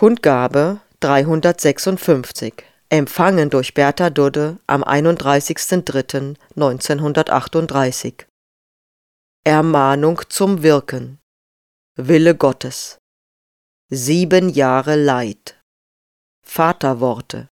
Kundgabe 356, empfangen durch Bertha Dudde am 31.03.1938. Ermahnung zum Wirken. Wille Gottes. 7 Jahre Leid. Vaterworte.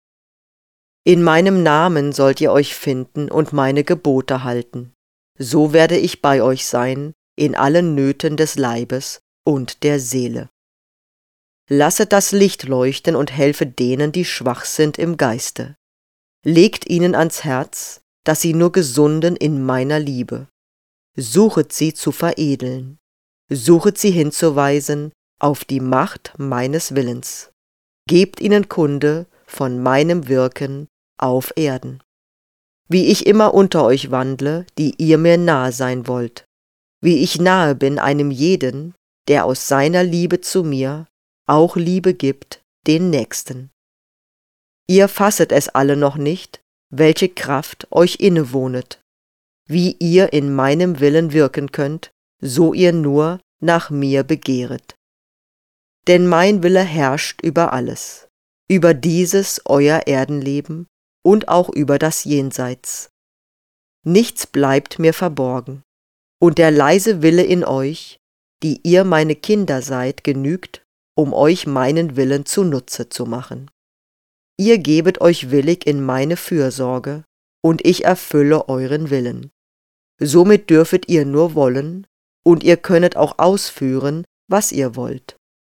In meinem Namen sollt ihr euch finden und meine Gebote halten. So werde ich bei euch sein in allen Nöten des Leibes und der Seele. Lasset das Licht leuchten und helfe denen, die schwach sind im Geiste. Legt ihnen ans Herz, dass sie nur gesunden in meiner Liebe. Suchet sie zu veredeln. Suchet sie hinzuweisen auf die Macht meines Willens. Gebt ihnen Kunde von meinem Wirken auf Erden. Wie ich immer unter euch wandle, die ihr mir nahe sein wollt. Wie ich nahe bin einem jeden, der aus seiner Liebe zu mir auch Liebe gibt den Nächsten. Ihr fasset es alle noch nicht, welche Kraft euch innewohnet, wie ihr in meinem Willen wirken könnt, so ihr nur nach mir begehret. Denn mein Wille herrscht über alles, über dieses euer Erdenleben und auch über das Jenseits. Nichts bleibt mir verborgen, und der leise Wille in euch, die ihr meine Kinder seid, genügt, um euch meinen Willen zunutze zu machen. Ihr gebet euch willig in meine Fürsorge, und ich erfülle euren Willen. Somit dürfet ihr nur wollen, und ihr könnet auch ausführen, was ihr wollt.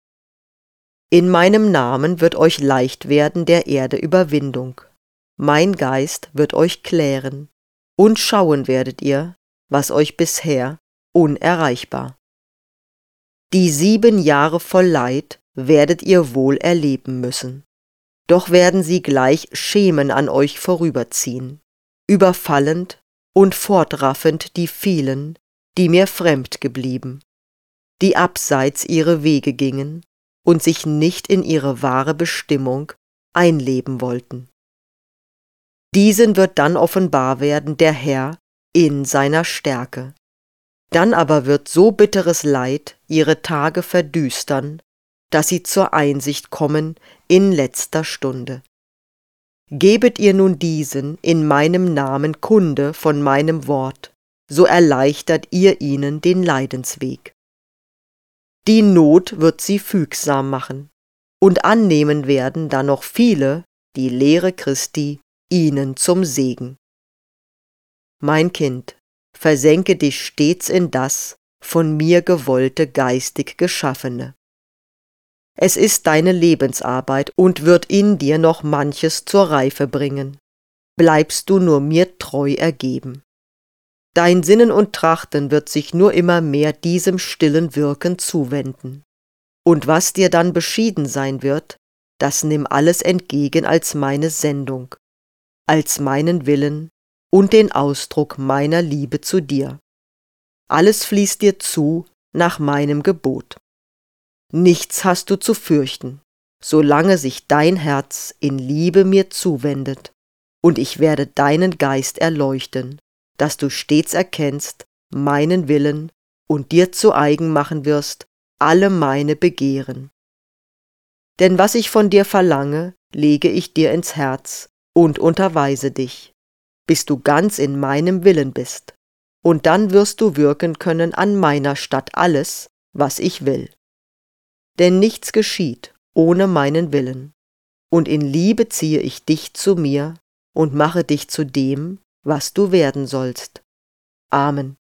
In meinem Namen wird euch leicht werden der Erde Überwindung. Mein Geist wird euch klären, und schauen werdet ihr, was euch bisher unerreichbar. Die 7 Jahre voll Leid werdet ihr wohl erleben müssen. Doch werden sie gleich Schemen an euch vorüberziehen, überfallend und fortraffend die vielen, die mir fremd geblieben, die abseits ihre Wege gingen und sich nicht in ihre wahre Bestimmung einleben wollten. Diesen wird dann offenbar werden der Herr in seiner Stärke. Dann aber wird so bitteres Leid ihre Tage verdüstern, dass sie zur Einsicht kommen in letzter Stunde. Gebet ihr nun diesen in meinem Namen Kunde von meinem Wort, so erleichtert ihr ihnen den Leidensweg. Die Not wird sie fügsam machen, und annehmen werden dann noch viele die Lehre Christi ihnen zum Segen. Mein Kind, versenke dich stets in das von mir gewollte geistig Geschaffene. Es ist deine Lebensarbeit und wird in dir noch manches zur Reife bringen. Bleibst du nur mir treu ergeben. Dein Sinnen und Trachten wird sich nur immer mehr diesem stillen Wirken zuwenden. Und was dir dann beschieden sein wird, das nimm alles entgegen als meine Sendung, als meinen Willen und den Ausdruck meiner Liebe zu dir. Alles fließt dir zu nach meinem Gebot. Nichts hast du zu fürchten, solange sich dein Herz in Liebe mir zuwendet, und ich werde deinen Geist erleuchten, dass du stets erkennst meinen Willen und dir zu eigen machen wirst alle meine Begehren. Denn was ich von dir verlange, lege ich dir ins Herz und unterweise dich, bis du ganz in meinem Willen bist, und dann wirst du wirken können an meiner statt alles, was ich will. Denn nichts geschieht ohne meinen Willen, und in Liebe ziehe ich dich zu mir und mache dich zu dem, was du werden sollst. Amen.